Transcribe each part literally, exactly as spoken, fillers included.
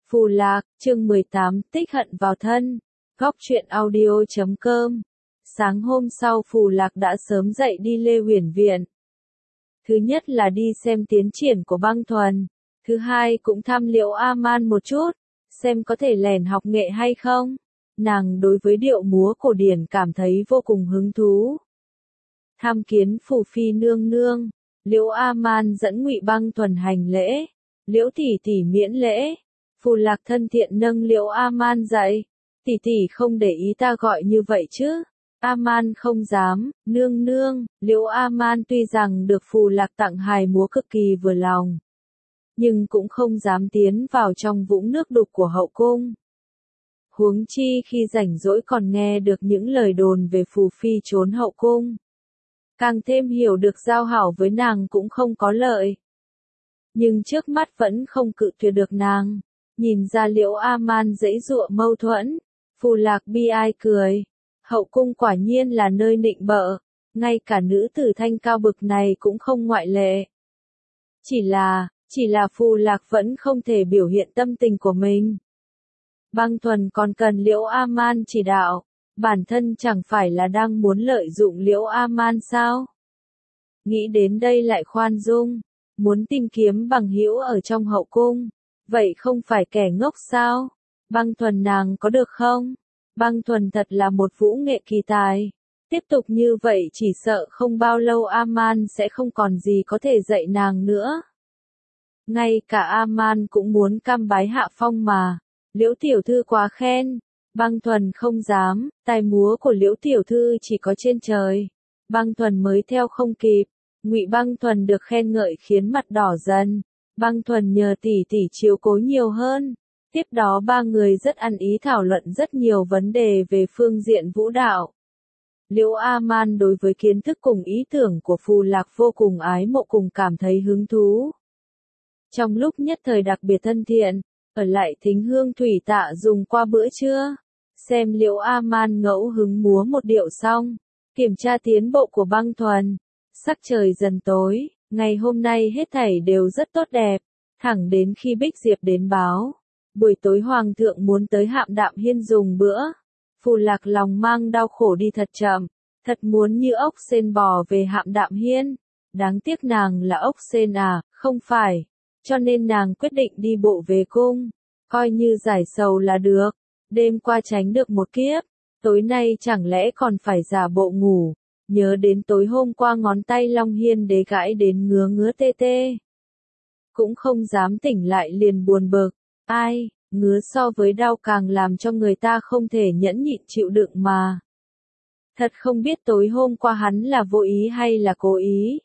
Phù Lạc, chương mười tám, tích hận vào thân. Góc truyện audio chấm com. Sáng hôm sau Phù Lạc đã sớm dậy đi Lê Huyền Viện. Thứ nhất là đi xem tiến triển của Băng Thuần. Thứ hai cũng thăm Liễu A Man một chút, xem có thể lèn học nghệ hay không. Nàng đối với điệu múa cổ điển cảm thấy vô cùng hứng thú. Tham kiến Phù Phi nương nương, Liễu A Man dẫn Ngụy Băng Thuần hành lễ. Liễu tỷ tỷ miễn lễ. Phù Lạc thân thiện nâng Liễu A Man dậy. Tỷ tỷ không để ý ta gọi như vậy chứ? A Man không dám, nương nương. Liễu A Man tuy rằng được Phù Lạc tặng hài múa cực kỳ vừa lòng, nhưng cũng không dám tiến vào trong vũng nước đục của hậu cung. Huống chi khi rảnh rỗi còn nghe được những lời đồn về Phù Phi trốn hậu cung. Càng thêm hiểu được giao hảo với nàng cũng không có lợi. Nhưng trước mắt vẫn không cự tuyệt được nàng. Nhìn ra Liễu A Man giãy giụa mâu thuẫn, Phù Lạc bi ai cười. Hậu cung quả nhiên là nơi nịnh bợ, ngay cả nữ tử thanh cao bực này cũng không ngoại lệ. Chỉ là, chỉ là Phù Lạc vẫn không thể biểu hiện tâm tình của mình. Băng Thuần còn cần Liễu A Man chỉ đạo, bản thân chẳng phải là đang muốn lợi dụng Liễu A Man sao? Nghĩ đến đây lại khoan dung, muốn tìm kiếm bằng hữu ở trong hậu cung. Vậy không phải kẻ ngốc sao? Băng Thuần nàng có được không? Băng Thuần thật là một vũ nghệ kỳ tài. Tiếp tục như vậy chỉ sợ không bao lâu A Man sẽ không còn gì có thể dạy nàng nữa. Ngay cả A Man cũng muốn cam bái hạ phong mà. Liễu tiểu thư quá khen. Băng Thuần không dám, tài múa của Liễu tiểu thư chỉ có trên trời. Băng Thuần mới theo không kịp. Ngụy Băng Thuần được khen ngợi khiến mặt đỏ dần. Băng Thuần nhờ tỷ tỷ chiếu cố nhiều hơn. Tiếp đó ba người rất ăn ý thảo luận rất nhiều vấn đề về phương diện vũ đạo. Liễu A Man đối với kiến thức cùng ý tưởng của Phù Lạc vô cùng ái mộ cùng cảm thấy hứng thú. Trong lúc nhất thời đặc biệt thân thiện, ở lại Thính Hương Thủy Tạ dùng qua bữa trưa. Xem Liễu A Man ngẫu hứng múa một điệu xong, kiểm tra tiến bộ của Băng Thuần. Sắc trời dần tối. Ngày hôm nay hết thảy đều rất tốt đẹp, thẳng đến khi Bích Diệp đến báo. Buổi tối Hoàng thượng muốn tới Hạm Đạm Hiên dùng bữa. Phù Lạc lòng mang đau khổ đi thật chậm, thật muốn như ốc sên bò về Hạm Đạm Hiên. Đáng tiếc nàng là ốc sên à, không phải. Cho nên nàng quyết định đi bộ về cung, coi như giải sầu là được. Đêm qua tránh được một kiếp, tối nay chẳng lẽ còn phải giả bộ ngủ. Nhớ đến tối hôm qua ngón tay Long Hiên Đế gãi đến ngứa ngứa tê tê. Cũng không dám tỉnh lại liền buồn bực. Ai, ngứa so với đau càng làm cho người ta không thể nhẫn nhịn chịu đựng mà. Thật không biết tối hôm qua hắn là vô ý hay là cố ý.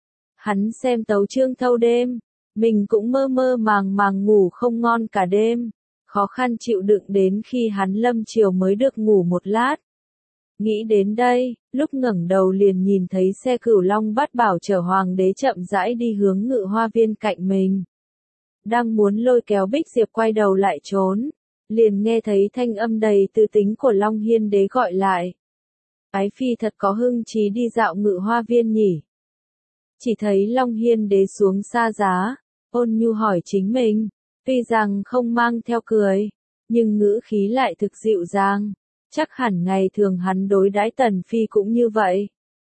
Hắn xem tấu chương thâu đêm, mình cũng mơ mơ màng màng ngủ không ngon cả đêm. Khó khăn chịu đựng đến khi hắn lâm chiều mới được ngủ một lát. Nghĩ đến đây, lúc ngẩng đầu liền nhìn thấy xe Cửu Long Bát Bảo chở Hoàng đế chậm rãi đi hướng Ngự Hoa Viên cạnh mình. Đang muốn lôi kéo Bích Diệp quay đầu lại trốn, liền nghe thấy thanh âm đầy tư tính của Long Hiên Đế gọi lại. Ái phi thật có hưng trí đi dạo Ngự Hoa Viên nhỉ? Chỉ thấy Long Hiên Đế xuống xa giá, ôn nhu hỏi chính mình, tuy rằng không mang theo cười, nhưng ngữ khí lại thực dịu dàng. Chắc hẳn ngày thường hắn đối đãi Tần Phi cũng như vậy.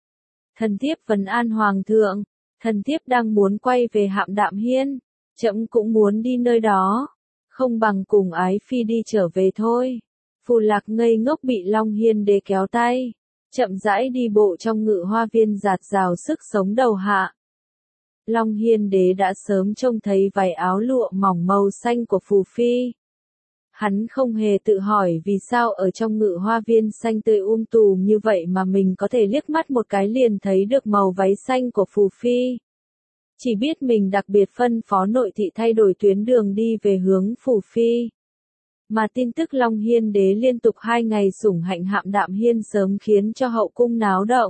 Thần thiếp vấn an Hoàng thượng, thần thiếp đang muốn quay về Hạm Đạm Hiên, trẫm cũng muốn đi nơi đó, không bằng cùng ái phi đi trở về thôi. Phù Lạc ngây ngốc bị Long Hiên Đế kéo tay, chậm rãi đi bộ trong Ngự Hoa Viên giạt rào sức sống đầu hạ. Long Hiên Đế đã sớm trông thấy váy áo lụa mỏng màu xanh của Phù Phi. Hắn không hề tự hỏi vì sao ở trong Ngự Hoa Viên xanh tươi um tùm như vậy mà mình có thể liếc mắt một cái liền thấy được màu váy xanh của Phù Phi. Chỉ biết mình đặc biệt phân phó nội thị thay đổi tuyến đường đi về hướng Phù Phi. Mà tin tức Long Hiên Đế liên tục hai ngày sủng hạnh Hạm Đạm Hiên sớm khiến cho hậu cung náo động.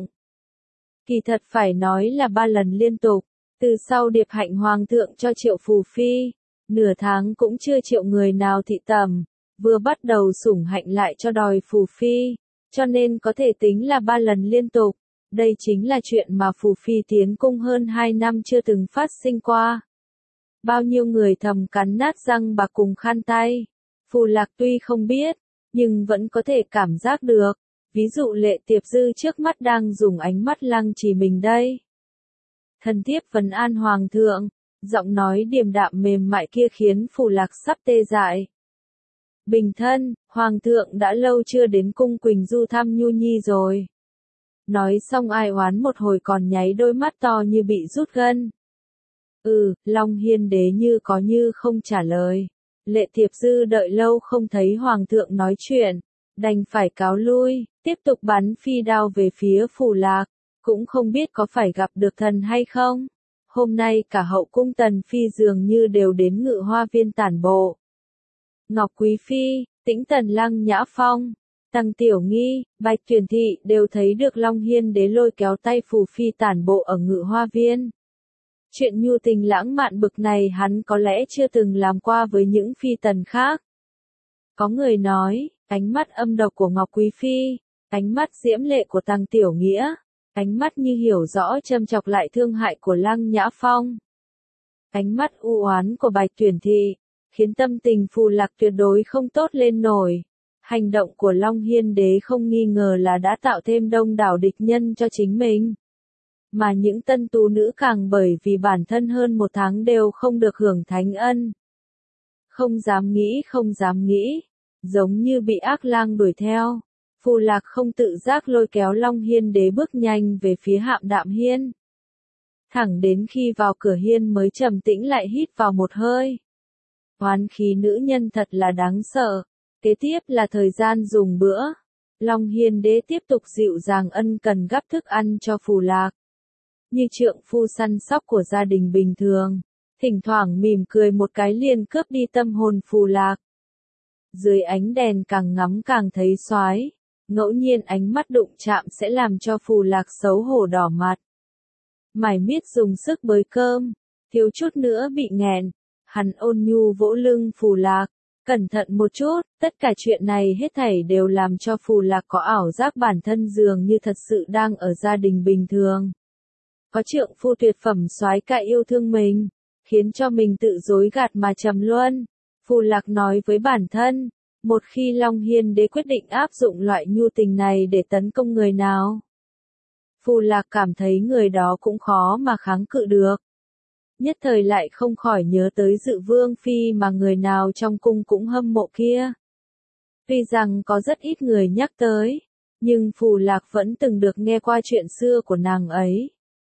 Kỳ thật phải nói là ba lần liên tục, từ sau điệp hạnh Hoàng thượng cho triệu Phù Phi. Nửa tháng cũng chưa triệu người nào thị tầm, vừa bắt đầu sủng hạnh lại cho đòi Phù Phi, cho nên có thể tính là ba lần liên tục. Đây chính là chuyện mà Phù Phi tiến cung hơn hai năm chưa từng phát sinh qua. bao nhiêu người thầm cắn nát răng bạc cùng khăn tay. Phù Lạc tuy không biết, nhưng vẫn có thể cảm giác được, ví dụ Lệ Tiệp Dư trước mắt đang dùng ánh mắt lăng trì mình đây. Thần thiếp vấn an hoàng thượng, giọng nói điềm đạm mềm mại kia khiến Phù Lạc sắp tê dại. Bình thân, hoàng thượng đã lâu chưa đến cung Quỳnh Du thăm Nhu Nhi rồi. Nói xong ai oán một hồi còn nháy đôi mắt to như bị rút gân. Ừ, Long Hiên đế như có như không trả lời. Lệ Tiệp Dư đợi lâu không thấy hoàng thượng nói chuyện, đành phải cáo lui, tiếp tục bắn phi đao về phía Phù Lạc, cũng không biết có phải gặp được thần hay không. Hôm nay cả hậu cung Tần Phi dường như đều đến Ngự Hoa Viên tản bộ. Ngọc Quý Phi, Tĩnh Tần Lăng Nhã Phong, Tăng Tiểu Nghi, Bạch Tuyển Thị đều thấy được Long Hiên đế lôi kéo tay Phù Phi tản bộ ở Ngự Hoa Viên. Chuyện nhu tình lãng mạn bực này hắn có lẽ chưa từng làm qua với những phi tần khác. Có người nói, ánh mắt âm độc của Ngọc Quý Phi, ánh mắt diễm lệ của Tăng Tiểu Nghĩa, ánh mắt như hiểu rõ châm chọc lại thương hại của Lăng Nhã Phong, ánh mắt u oán của Bạch Tuyển Thị, khiến tâm tình Phù Lạc tuyệt đối không tốt lên nổi. Hành động của Long Hiên đế không nghi ngờ là đã tạo thêm đông đảo địch nhân cho chính mình. Mà những tân tú nữ càng bởi vì bản thân hơn một tháng đều không được hưởng thánh ân. Không dám nghĩ không dám nghĩ, giống như bị ác lang đuổi theo. Phù Lạc không tự giác lôi kéo Long Hiên đế bước nhanh về phía Hạm Đạm Hiên. Thẳng đến khi vào cửa hiên mới trầm tĩnh lại hít vào một hơi. Oán khí nữ nhân thật là đáng sợ. Kế tiếp là thời gian dùng bữa. Long Hiên đế tiếp tục dịu dàng ân cần gắp thức ăn cho Phù Lạc. Như trượng phu săn sóc của gia đình bình thường, thỉnh thoảng mỉm cười một cái liền cướp đi tâm hồn Phù Lạc. Dưới ánh đèn càng ngắm càng thấy xoái, ngẫu nhiên ánh mắt đụng chạm sẽ làm cho Phù Lạc xấu hổ đỏ mặt. Mải miết dùng sức bới cơm, thiếu chút nữa bị nghẹn, hắn ôn nhu vỗ lưng Phù Lạc, cẩn thận một chút, tất cả chuyện này hết thảy đều làm cho Phù Lạc có ảo giác bản thân dường như thật sự đang ở gia đình bình thường. Có trượng phu tuyệt phẩm soái ca yêu thương mình, khiến cho mình tự dối gạt mà trầm luân. Phù Lạc nói với bản thân, một khi Long Hiên đế quyết định áp dụng loại nhu tình này để tấn công người nào, Phù Lạc cảm thấy người đó cũng khó mà kháng cự được. Nhất thời lại không khỏi nhớ tới Dự Vương Phi mà người nào trong cung cũng hâm mộ kia. Tuy rằng có rất ít người nhắc tới, nhưng Phù Lạc vẫn từng được nghe qua chuyện xưa của nàng ấy.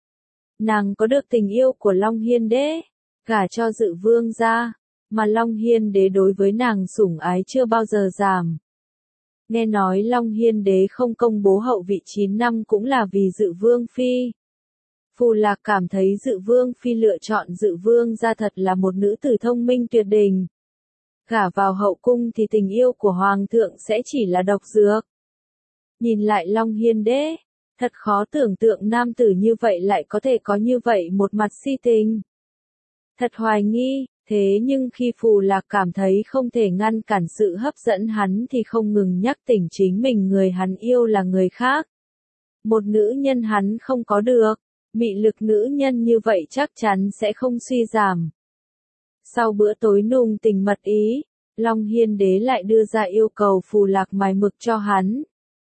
Nàng có được tình yêu của Long Hiên đế, gả cho Dự Vương gia, mà Long Hiên đế đối với nàng sủng ái chưa bao giờ giảm. Nghe nói Long Hiên đế không công bố hậu vị chín năm cũng là vì Dự Vương Phi. Phù Lạc cảm thấy Dự Vương Phi lựa chọn Dự Vương gia thật là một nữ tử thông minh tuyệt đỉnh. Gả vào hậu cung thì tình yêu của Hoàng thượng sẽ chỉ là độc dược. Nhìn lại Long Hiên đế, thật khó tưởng tượng nam tử như vậy lại có thể có như vậy một mặt si tình. Thật hoài nghi, thế nhưng khi Phù Lạc cảm thấy không thể ngăn cản sự hấp dẫn hắn thì không ngừng nhắc tỉnh chính mình người hắn yêu là người khác. Một nữ nhân hắn không có được, mị lực nữ nhân như vậy chắc chắn sẽ không suy giảm. Sau bữa tối nùng tình mật ý, Long Hiên đế lại đưa ra yêu cầu Phù Lạc mài mực cho hắn.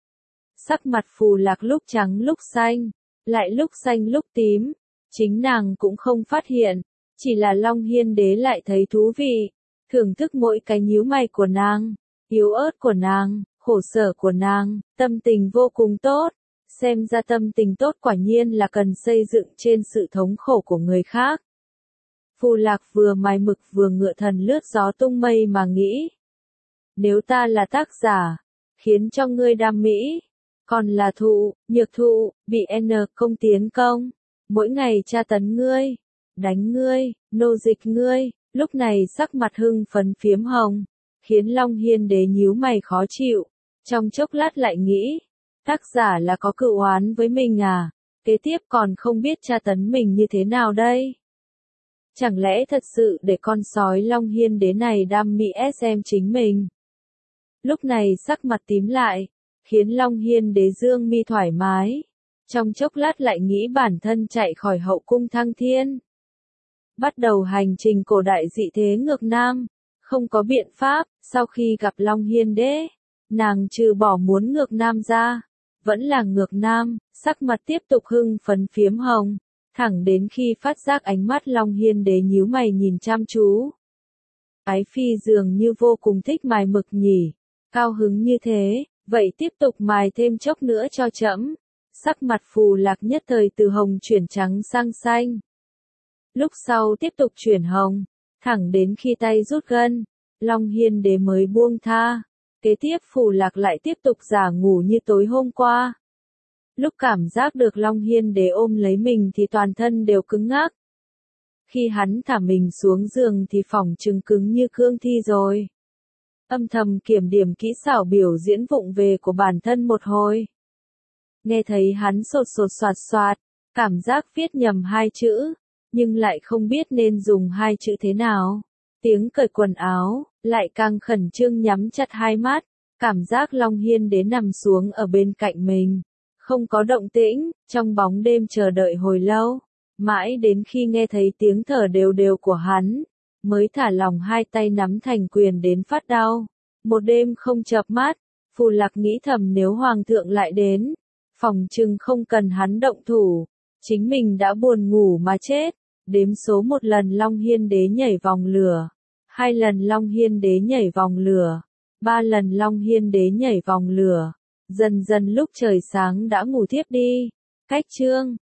Sắc mặt Phù Lạc lúc trắng lúc xanh, lại lúc xanh lúc tím, chính nàng cũng không phát hiện, chỉ là Long Hiên đế lại thấy thú vị, thưởng thức mỗi cái nhíu mày của nàng, yếu ớt của nàng, khổ sở của nàng, tâm tình vô cùng tốt, xem ra tâm tình tốt quả nhiên là cần xây dựng trên sự thống khổ của người khác. Phù Lạc vừa mài mực vừa ngựa thần lướt gió tung mây mà nghĩ. Nếu ta là tác giả, khiến cho ngươi đam mỹ, còn là thụ, nhược thụ, bị N công tiến công, mỗi ngày tra tấn ngươi, đánh ngươi, nô dịch ngươi, lúc này sắc mặt hưng phấn phiếm hồng, khiến Long Hiên đế nhíu mày khó chịu, trong chốc lát lại nghĩ, tác giả là có cựu oán với mình à, kế tiếp còn không biết tra tấn mình như thế nào đây. Chẳng lẽ thật sự để con sói Long Hiên đế này đam mỹ xem chính mình. Lúc này sắc mặt tím lại, khiến Long Hiên đế dương mi thoải mái, trong chốc lát lại nghĩ bản thân chạy khỏi hậu cung thăng thiên. bắt đầu hành trình cổ đại dị thế ngược Nam. Không có biện pháp, sau khi gặp Long Hiên Đế, nàng trừ bỏ muốn ngược Nam ra, vẫn là ngược Nam, sắc mặt tiếp tục hưng phấn phiếm hồng, thẳng đến khi phát giác ánh mắt Long Hiên Đế nhíu mày nhìn chăm chú. Ái phi dường như vô cùng thích mài mực nhỉ, cao hứng như thế, vậy tiếp tục mài thêm chốc nữa cho trẫm. Sắc mặt Phù Lạc nhất thời từ hồng chuyển trắng sang xanh. Lúc sau tiếp tục chuyển hồng, thẳng đến khi tay rút gân, Long Hiên Đế mới buông tha. Kế tiếp Phù Lạc lại tiếp tục giả ngủ như tối hôm qua. Lúc cảm giác được Long Hiên Đế ôm lấy mình thì toàn thân đều cứng ngắc. Khi hắn thả mình xuống giường thì phỏng chừng cứng như cương thi rồi. Âm thầm kiểm điểm kỹ xảo biểu diễn vụng về của bản thân một hồi. Nghe thấy hắn sột sột soạt soạt, cảm giác viết nhầm hai chữ, nhưng lại không biết nên dùng hai chữ thế nào. Tiếng cởi quần áo, lại càng khẩn trương nhắm chặt hai mắt, cảm giác Long Hiên Đế nằm xuống ở bên cạnh mình. Không có động tĩnh, trong bóng đêm chờ đợi hồi lâu, mãi đến khi nghe thấy tiếng thở đều đều của hắn, mới thả lòng hai tay nắm thành quyền đến phát đau. Một đêm không chợp mắt, Phù Lạc nghĩ thầm nếu Hoàng thượng lại đến, phòng chừng không cần hắn động thủ, chính mình đã buồn ngủ mà chết. Đếm số một lần Long Hiên Đế nhảy vòng lửa, hai lần Long Hiên Đế nhảy vòng lửa, ba lần Long Hiên Đế nhảy vòng lửa. Dần dần lúc trời sáng đã ngủ thiếp đi. Cách chương